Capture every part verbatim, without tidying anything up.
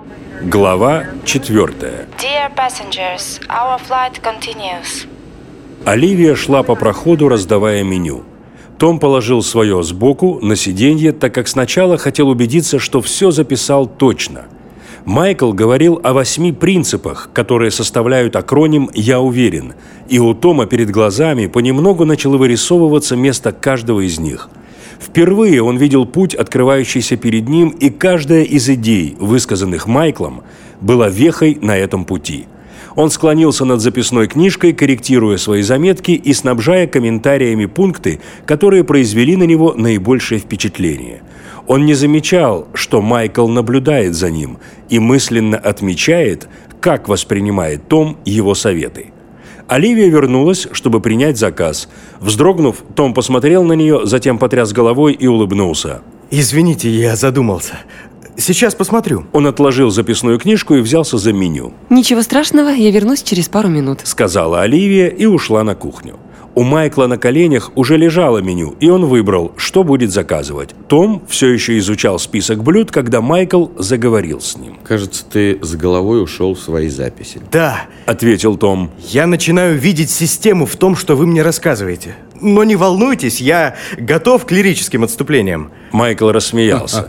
Глава четвертая. Dear passengers, our flight continues. Оливия шла по проходу, раздавая меню. Том положил свое сбоку на сиденье, так как сначала хотел убедиться, что все записал точно. Майкл говорил о восьми принципах, которые составляют акроним «Я уверен», и у Тома перед глазами понемногу начало вырисовываться место каждого из них. Впервые он видел путь, открывающийся перед ним, и каждая из идей, высказанных Майклом, была вехой на этом пути. Он склонился над записной книжкой, корректируя свои заметки и снабжая комментариями пункты, которые произвели на него наибольшее впечатление. Он не замечал, что Майкл наблюдает за ним и мысленно отмечает, как воспринимает Том его советы. Оливия вернулась, чтобы принять заказ. Вздрогнув, Том посмотрел на нее, затем потряс головой и улыбнулся. «Извините, я задумался. Сейчас посмотрю». Он отложил записную книжку и взялся за меню. «Ничего страшного, я вернусь через пару минут», — сказала Оливия и ушла на кухню. У Майкла на коленях уже лежало меню, и он выбрал, что будет заказывать. Том все еще изучал список блюд, когда Майкл заговорил с ним. «Кажется, ты с головой ушел в свои записи». «Да», — ответил Том. «Я начинаю видеть систему в том, что вы мне рассказываете. Но не волнуйтесь, я готов к лирическим отступлениям». Майкл рассмеялся.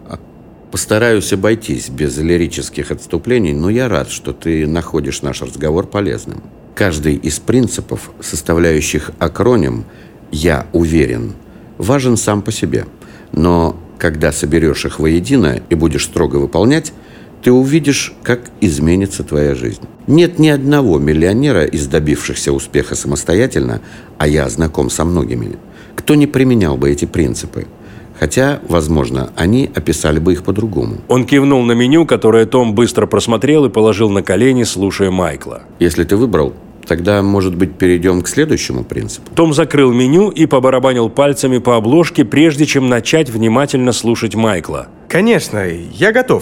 «Постараюсь обойтись без лирических отступлений, но я рад, что ты находишь наш разговор полезным. Каждый из принципов, составляющих акроним «Я уверен», важен сам по себе. Но когда соберешь их воедино и будешь строго выполнять, ты увидишь, как изменится твоя жизнь. Нет ни одного миллионера из добившихся успеха самостоятельно, а я знаком со многими, кто не применял бы эти принципы. Хотя, возможно, они описали бы их по-другому». Он кивнул на меню, которое Том быстро просмотрел и положил на колени, слушая Майкла. «Если ты выбрал, тогда, может быть, перейдем к следующему принципу». Том закрыл меню и побарабанил пальцами по обложке, прежде чем начать внимательно слушать Майкла. «Конечно, я готов.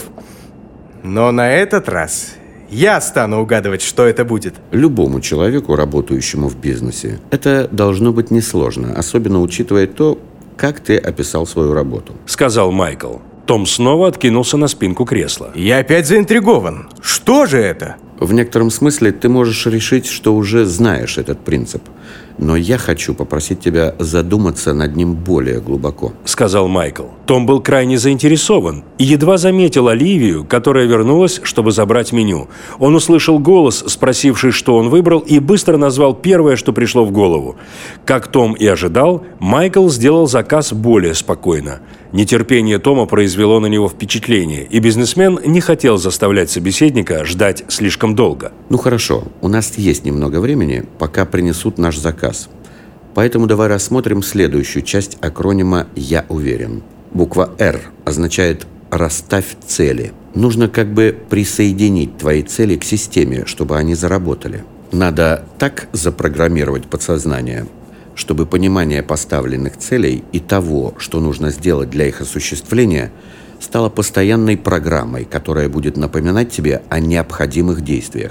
Но на этот раз я стану угадывать, что это будет». Любому человеку, работающему в бизнесе, это должно быть несложно, особенно учитывая то, как ты описал свою работу, — сказал Майкл. Том снова откинулся на спинку кресла. «Я опять заинтригован. Что же это?» В некотором смысле ты можешь решить, что уже знаешь этот принцип. Но я хочу попросить тебя задуматься над ним более глубоко, — сказал Майкл. Том был крайне заинтересован и едва заметил Оливию, которая вернулась, чтобы забрать меню. Он услышал голос, спросивший, что он выбрал, и быстро назвал первое, что пришло в голову. Как Том и ожидал, Майкл сделал заказ более спокойно. Нетерпение Тома произвело на него впечатление, и бизнесмен не хотел заставлять собеседника ждать слишком долго. «Ну хорошо, у нас есть немного времени, пока принесут наш заказ. Поэтому давай рассмотрим следующую часть акронима «Я уверен». Буква «Р» означает «расставь цели». Нужно как бы присоединить твои цели к системе, чтобы они заработали. Надо так запрограммировать подсознание, чтобы понимание поставленных целей и того, что нужно сделать для их осуществления, стало постоянной программой, которая будет напоминать тебе о необходимых действиях.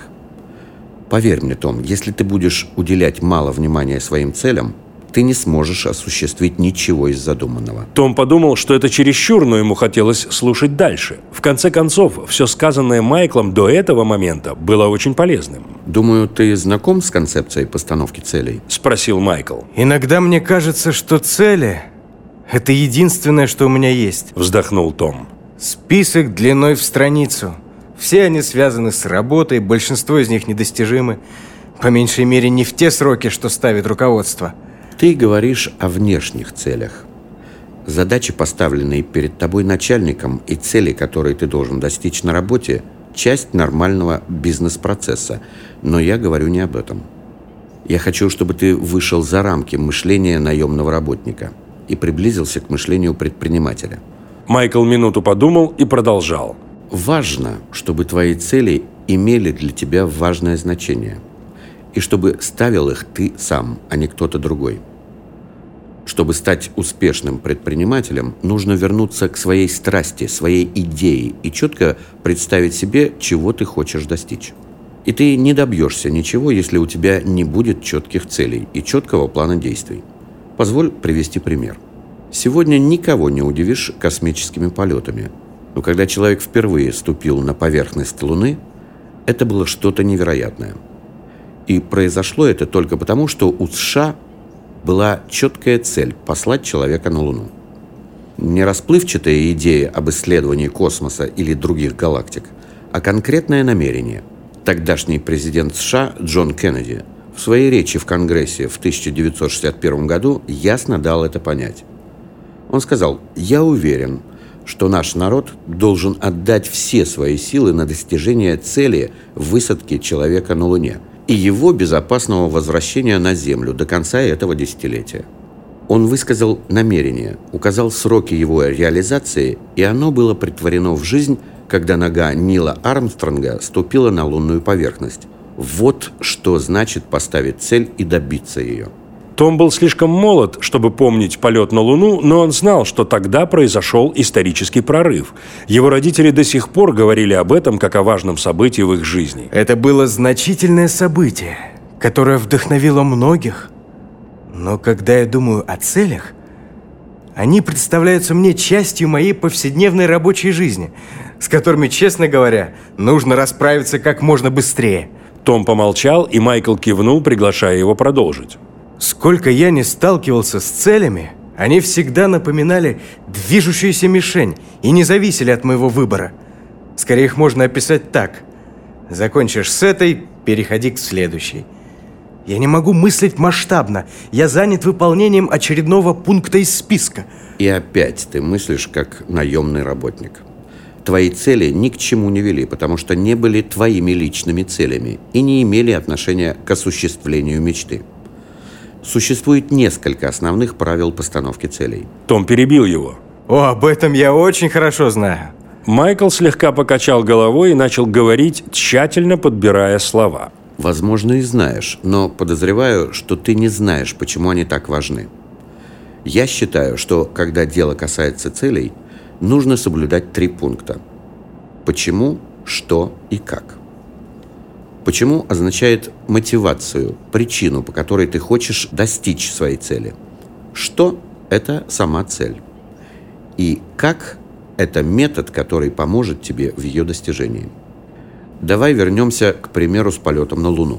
Поверь мне, Том, если ты будешь уделять мало внимания своим целям, ты не сможешь осуществить ничего из задуманного». Том подумал, что это чересчур, но ему хотелось слушать дальше. В конце концов, все сказанное Майклом до этого момента было очень полезным. «Думаю, ты знаком с концепцией постановки целей?» – спросил Майкл. «Иногда мне кажется, что цели – это единственное, что у меня есть», – вздохнул Том. «Список длиной в страницу. Все они связаны с работой, большинство из них недостижимы. По меньшей мере, не в те сроки, что ставит руководство». Ты говоришь о внешних целях. Задачи, поставленные перед тобой начальником, и цели, которые ты должен достичь на работе, часть нормального бизнес-процесса. Но я говорю не об этом. Я хочу, чтобы ты вышел за рамки мышления наемного работника и приблизился к мышлению предпринимателя. Майкл минуту подумал и продолжал. Важно, чтобы твои цели имели для тебя важное значение. И чтобы ставил их ты сам, а не кто-то другой. Чтобы стать успешным предпринимателем, нужно вернуться к своей страсти, своей идее и четко представить себе, чего ты хочешь достичь. И ты не добьешься ничего, если у тебя не будет четких целей и четкого плана действий. Позволь привести пример. Сегодня никого не удивишь космическими полетами. Но когда человек впервые ступил на поверхность Луны, это было что-то невероятное. И произошло это только потому, что у США была четкая цель – послать человека на Луну. Не расплывчатая идея об исследовании космоса или других галактик, а конкретное намерение. Тогдашний президент США Джон Кеннеди в своей речи в Конгрессе в тысяча девятьсот шестьдесят первом году ясно дал это понять. Он сказал: «Я уверен, что наш народ должен отдать все свои силы на достижение цели высадки человека на Луне и его безопасного возвращения на Землю до конца этого десятилетия». Он высказал намерение, указал сроки его реализации, и оно было претворено в жизнь, когда нога Нила Армстронга ступила на лунную поверхность. Вот что значит поставить цель и добиться ее. Том был слишком молод, чтобы помнить полет на Луну, но он знал, что тогда произошел исторический прорыв. Его родители до сих пор говорили об этом как о важном событии в их жизни. Это было значительное событие, которое вдохновило многих. Но когда я думаю о целях, они представляются мне частью моей повседневной рабочей жизни, с которыми, честно говоря, нужно расправиться как можно быстрее. Том помолчал, и Майкл кивнул, приглашая его продолжить. Сколько я не сталкивался с целями, они всегда напоминали движущуюся мишень и не зависели от моего выбора. Скорее их можно описать так: закончишь с этой, переходи к следующей. Я не могу мыслить масштабно, я занят выполнением очередного пункта из списка. И опять ты мыслишь как наемный работник. Твои цели ни к чему не вели, потому что не были твоими личными целями и не имели отношения к осуществлению мечты. Существует несколько основных правил постановки целей. Том перебил его. О, об этом я очень хорошо знаю. Майкл слегка покачал головой и начал говорить, тщательно подбирая слова. Возможно, и знаешь, но подозреваю, что ты не знаешь, почему они так важны. Я считаю, что когда дело касается целей, нужно соблюдать три пункта. Почему, что и как. Почему означает мотивацию, причину, по которой ты хочешь достичь своей цели. Что – это сама цель. И как – это метод, который поможет тебе в ее достижении. Давай вернемся к примеру с полетом на Луну.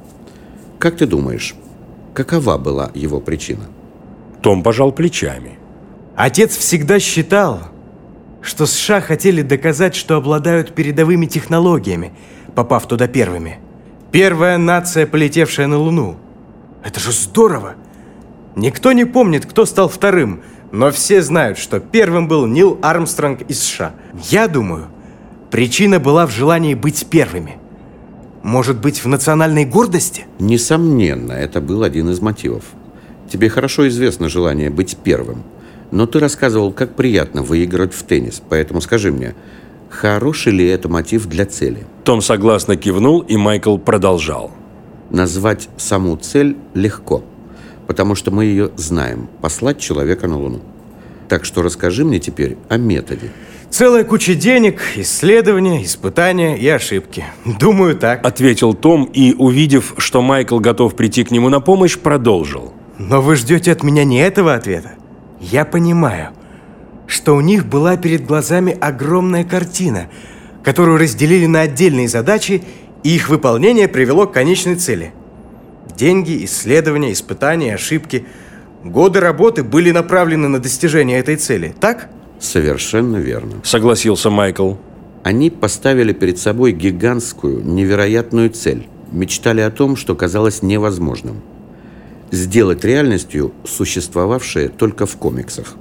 Как ты думаешь, какова была его причина? Том пожал плечами. Отец всегда считал, что США хотели доказать, что обладают передовыми технологиями, попав туда первыми. Первая нация, полетевшая на Луну. Это же здорово! Никто не помнит, кто стал вторым, но все знают, что первым был Нил Армстронг из США. Я думаю, причина была в желании быть первыми. Может быть, в национальной гордости? Несомненно, это был один из мотивов. Тебе хорошо известно желание быть первым. Но ты рассказывал, как приятно выиграть в теннис. Поэтому скажи мне, хороший ли это мотив для цели? Том согласно кивнул, и Майкл продолжал. Назвать саму цель легко, потому что мы ее знаем – послать человека на Луну. Так что расскажи мне теперь о методе. Целая куча денег, исследования, испытания и ошибки. Думаю, так. Ответил Том и, увидев, что Майкл готов прийти к нему на помощь, продолжил. Но вы ждете от меня не этого ответа? Я понимаю, что у них была перед глазами огромная картина, которую разделили на отдельные задачи, и их выполнение привело к конечной цели. Деньги, исследования, испытания, ошибки. Годы работы были направлены на достижение этой цели, так? Совершенно верно. Согласился Майкл. Они поставили перед собой гигантскую, невероятную цель. Мечтали о том, что казалось невозможным. Сделать реальностью существовавшее только в комиксах.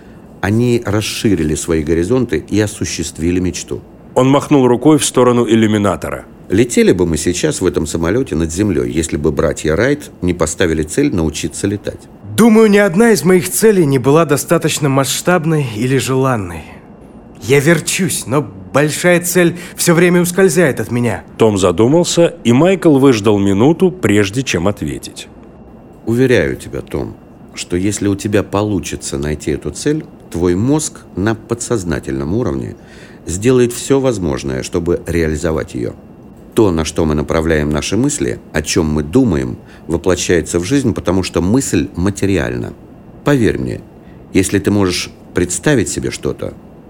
Они расширили свои горизонты и осуществили мечту. Он махнул рукой в сторону иллюминатора. Летели бы мы сейчас в этом самолете над землей, если бы братья Райт не поставили цель научиться летать. Думаю, ни одна из моих целей не была достаточно масштабной или желанной. Я верчусь, но большая цель все время ускользает от меня. Том задумался, и Майкл выждал минуту, прежде чем ответить. Уверяю тебя, Том, что если у тебя получится найти эту цель, твой мозг на подсознательном уровне сделает все возможное, чтобы реализовать ее. То, на что мы направляем наши мысли, о чем мы думаем, воплощается в жизнь, потому что мысль материальна. Поверь мне, если ты можешь представить себе что-то,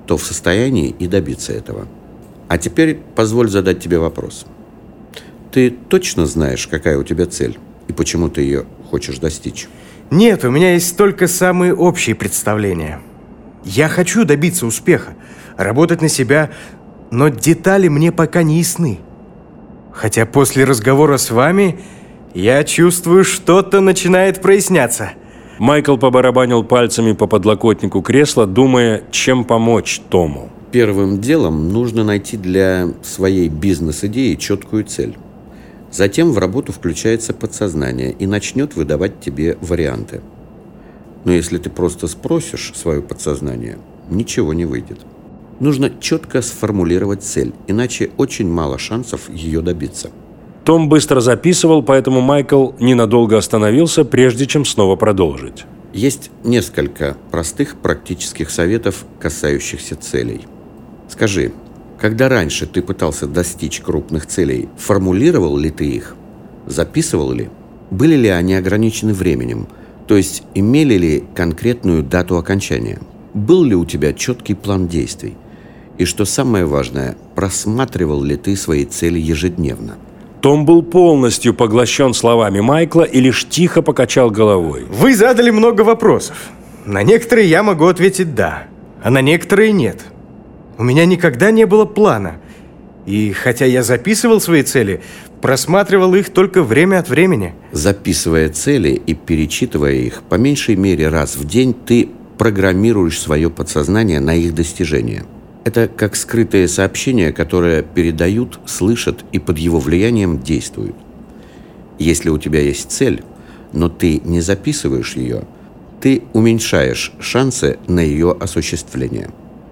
то в состоянии и добиться этого. А теперь позволь задать тебе вопрос. Ты точно знаешь, какая у тебя цель и почему ты ее хочешь достичь? Нет, у меня есть только самые общие представления. Я хочу добиться успеха, работать на себя, но детали мне пока не ясны. Хотя после разговора с вами я чувствую, что-то начинает проясняться. Майкл побарабанил пальцами по подлокотнику кресла, думая, чем помочь Тому. Первым делом нужно найти для своей бизнес-идеи четкую цель. Затем в работу включается подсознание и начнет выдавать тебе варианты. Но если ты просто спросишь свое подсознание, ничего не выйдет. Нужно четко сформулировать цель, иначе очень мало шансов ее добиться. Том быстро записывал, поэтому Майкл ненадолго остановился, прежде чем снова продолжить. Есть несколько простых практических советов, касающихся целей. Скажи, когда раньше ты пытался достичь крупных целей, формулировал ли ты их? Записывал ли? Были ли они ограничены временем? То есть имели ли конкретную дату окончания? Был ли у тебя четкий план действий? И что самое важное, просматривал ли ты свои цели ежедневно? Том был полностью поглощен словами Майкла и лишь тихо покачал головой. Вы задали много вопросов. На некоторые я могу ответить «да», а на некоторые «нет». У меня никогда не было плана. И хотя я записывал свои цели, просматривал их только время от времени. Записывая цели и перечитывая их, по меньшей мере раз в день ты программируешь свое подсознание на их достижение. Это как скрытые сообщения, которые передают, слышат и под его влиянием действуют. Если у тебя есть цель, но ты не записываешь ее, ты уменьшаешь шансы на ее осуществление.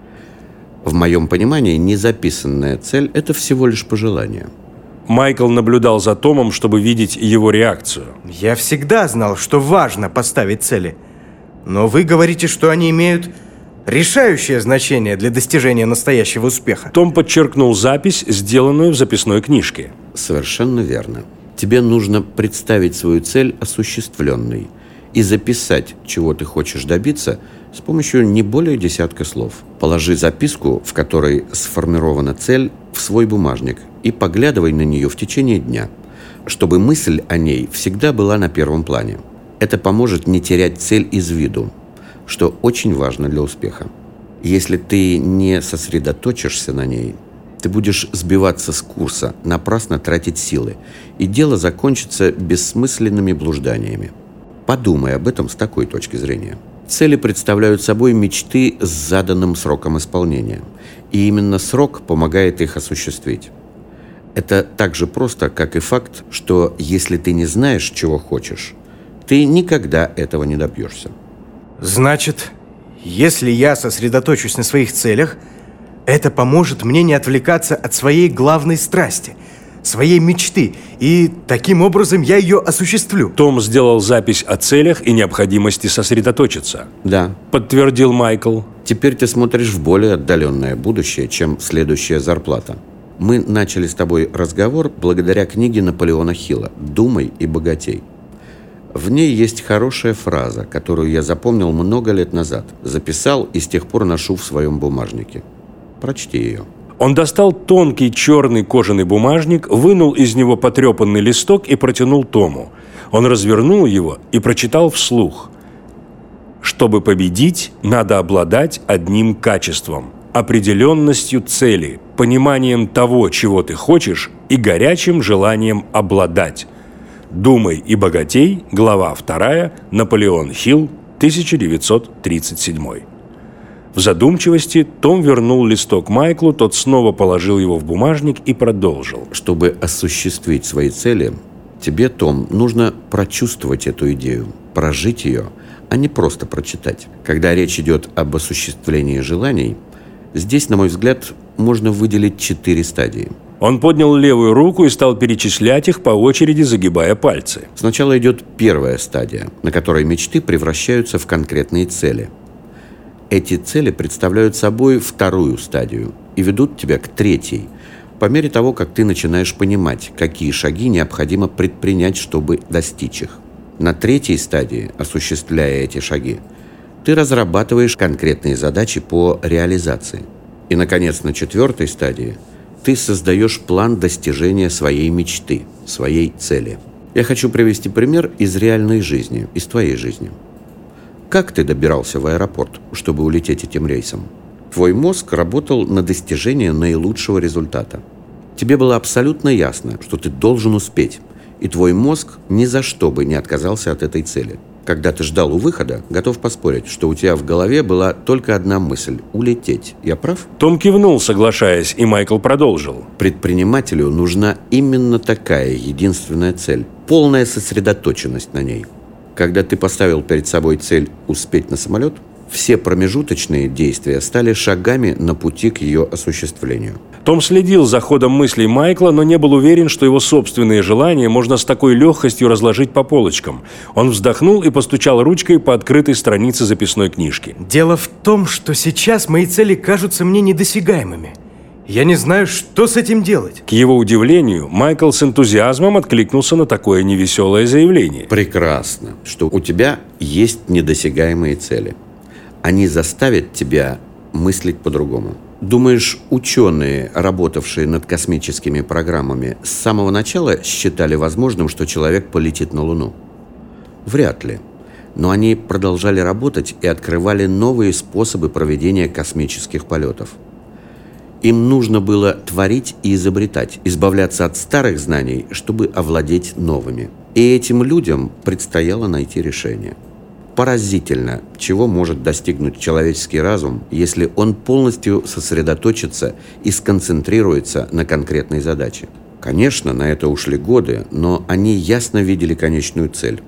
В моем понимании, незаписанная цель – это всего лишь пожелание. Майкл наблюдал за Томом, чтобы видеть его реакцию. Я всегда знал, что важно поставить цели. Но вы говорите, что они имеют решающее значение для достижения настоящего успеха. Том подчеркнул запись, сделанную в записной книжке. Совершенно верно. Тебе нужно представить свою цель осуществленной и записать, чего ты хочешь добиться, с помощью не более десятка слов. Положи записку, в которой сформирована цель, в свой бумажник и поглядывай на нее в течение дня, чтобы мысль о ней всегда была на первом плане. Это поможет не терять цель из виду, что очень важно для успеха. Если ты не сосредоточишься на ней, ты будешь сбиваться с курса, напрасно тратить силы, и дело закончится бессмысленными блужданиями. Подумай об этом с такой точки зрения. Цели представляют собой мечты с заданным сроком исполнения, и именно срок помогает их осуществить. Это так же просто, как и факт, что если ты не знаешь, чего хочешь, ты никогда этого не добьешься. Значит, если я сосредоточусь на своих целях, это поможет мне не отвлекаться от своей главной страсти, своей мечты, и таким образом я ее осуществлю. Том сделал запись о целях и необходимости сосредоточиться. Да. Подтвердил Майкл. Теперь ты смотришь в более отдаленное будущее, чем следующая зарплата. Мы начали с тобой разговор благодаря книге Наполеона Хилла «Думай и богатей». В ней есть хорошая фраза, которую я запомнил много лет назад, записал и с тех пор ношу в своем бумажнике. Прочти ее. Он достал тонкий черный кожаный бумажник, вынул из него потрепанный листок и протянул Тому. Он развернул его и прочитал вслух. «Чтобы победить, надо обладать одним качеством – определенностью цели, пониманием того, чего ты хочешь, и горячим желанием обладать. «Думай и богатей», глава вторая, Наполеон Хилл, тысяча девятьсот тридцать седьмой. В задумчивости Том вернул листок Майклу, тот снова положил его в бумажник и продолжил. Чтобы осуществить свои цели, тебе, Том, нужно прочувствовать эту идею, прожить ее, а не просто прочитать. Когда речь идет об осуществлении желаний, здесь, на мой взгляд, можно выделить четыре стадии. Он поднял левую руку и стал перечислять их по очереди, загибая пальцы. Сначала идет первая стадия, на которой мечты превращаются в конкретные цели. Эти цели представляют собой вторую стадию и ведут тебя к третьей, по мере того, как ты начинаешь понимать, какие шаги необходимо предпринять, чтобы достичь их. На третьей стадии, осуществляя эти шаги, ты разрабатываешь конкретные задачи по реализации. И, наконец, на четвертой стадии ты создаешь план достижения своей мечты, своей цели. Я хочу привести пример из реальной жизни, из твоей жизни. Как ты добирался в аэропорт, чтобы улететь этим рейсом? Твой мозг работал на достижение наилучшего результата. Тебе было абсолютно ясно, что ты должен успеть, и твой мозг ни за что бы не отказался от этой цели. Когда ты ждал у выхода, готов поспорить, что у тебя в голове была только одна мысль – улететь. Я прав? Том кивнул, соглашаясь, и Майкл продолжил. Предпринимателю нужна именно такая единственная цель – полная сосредоточенность на ней. Когда ты поставил перед собой цель успеть на самолет, все промежуточные действия стали шагами на пути к ее осуществлению. Том следил за ходом мыслей Майкла, но не был уверен, что его собственные желания можно с такой легкостью разложить по полочкам. Он вздохнул и постучал ручкой по открытой странице записной книжки. Дело в том, что сейчас мои цели кажутся мне недосягаемыми. Я не знаю, что с этим делать. К его удивлению, Майкл с энтузиазмом откликнулся на такое невеселое заявление. Прекрасно, что у тебя есть недосягаемые цели. Они заставят тебя мыслить по-другому. Думаешь, ученые, работавшие над космическими программами, с самого начала считали возможным, что человек полетит на Луну? Вряд ли. Но они продолжали работать и открывали новые способы проведения космических полетов. Им нужно было творить и изобретать, избавляться от старых знаний, чтобы овладеть новыми. И этим людям предстояло найти решение. Поразительно, чего может достигнуть человеческий разум, если он полностью сосредоточится и сконцентрируется на конкретной задаче. Конечно, на это ушли годы, но они ясно видели конечную цель.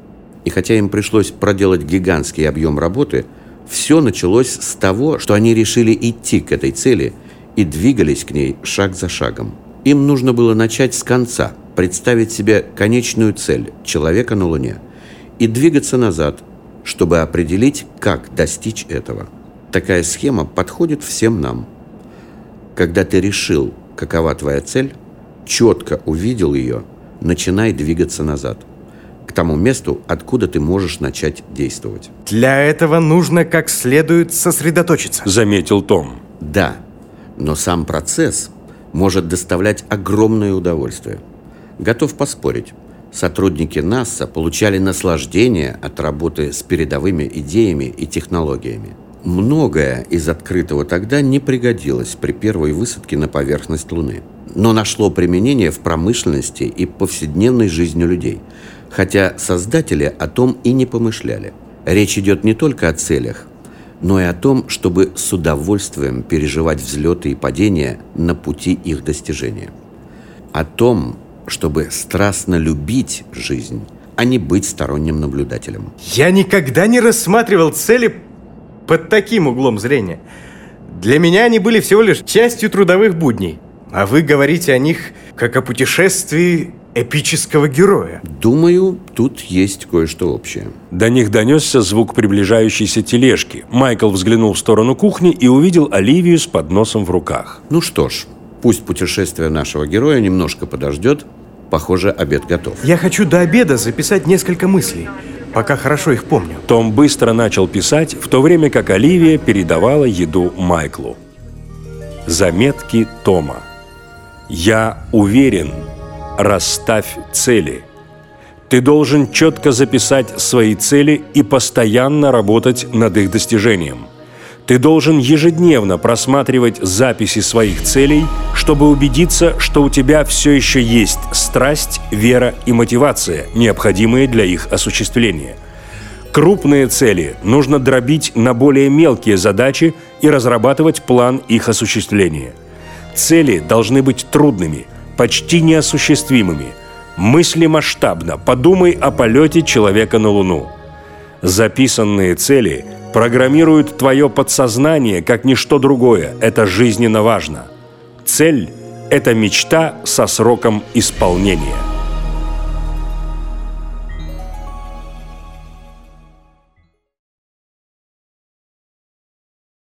И хотя им пришлось проделать гигантский объем работы, все началось с того, что они решили идти к этой цели и двигались к ней шаг за шагом. Им нужно было начать с конца, представить себе конечную цель – человека на Луне, и двигаться назад, чтобы определить, как достичь этого. Такая схема подходит всем нам. Когда ты решил, какова твоя цель, четко увидел ее, начинай двигаться назад, к тому месту, откуда ты можешь начать действовать. Для этого нужно как следует сосредоточиться, заметил Том. Да, но сам процесс может доставлять огромное удовольствие. Готов поспорить. Сотрудники НАСА получали наслаждение от работы с передовыми идеями и технологиями. Многое из открытого тогда не пригодилось при первой высадке на поверхность Луны, но нашло применение в промышленности и повседневной жизни людей, хотя создатели о том и не помышляли. Речь идет не только о целях, но и о том, чтобы с удовольствием переживать взлеты и падения на пути их достижения. О том, чтобы страстно любить жизнь, а не быть сторонним наблюдателем. Я никогда не рассматривал цели под таким углом зрения. Для меня они были всего лишь частью трудовых будней. А вы говорите о них как о путешествии эпического героя. Думаю, тут есть кое-что общее. До них донесся звук приближающейся тележки. Майкл взглянул в сторону кухни и увидел Оливию с подносом в руках. Ну что ж, пусть путешествие нашего героя немножко подождет. Похоже, обед готов. Я хочу до обеда записать несколько мыслей, пока хорошо их помню. Том быстро начал писать, в то время как Оливия передавала еду Майклу. Заметки Тома. «Я уверен. Расставь цели. Ты должен четко записать свои цели и постоянно работать над их достижением. Ты должен ежедневно просматривать записи своих целей, чтобы убедиться, что у тебя все еще есть страсть, вера и мотивация, необходимые для их осуществления. Крупные цели нужно дробить на более мелкие задачи и разрабатывать план их осуществления. Цели должны быть трудными, почти неосуществимыми. Мысли масштабно, подумай о полете человека на Луну. Записанные цели программируют твое подсознание как ничто другое. Это жизненно важно. Цель – это мечта со сроком исполнения.